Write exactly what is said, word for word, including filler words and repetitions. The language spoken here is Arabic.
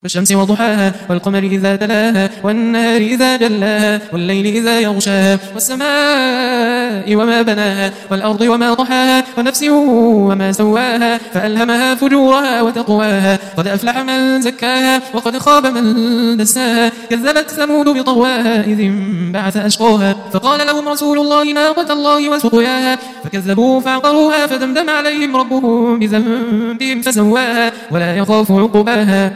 والشمس وضحاها والقمر إذا تلاها والنهار إذا جلاها والليل إذا يغشاها والسماء وما بناها والأرض وما طحاها ونفس وما سواها فألهمها فجورها وتقواها قد أفلح من زكاها وقد خاب من دساها كذبت ثمود بطغواها إذ انبعث أشقاها فقال لهم رسول الله ناقة الله وسقياها فكذبوه فعقروها فدمدم عليهم ربهم بذنبهم فسواها ولا يخاف عقباها.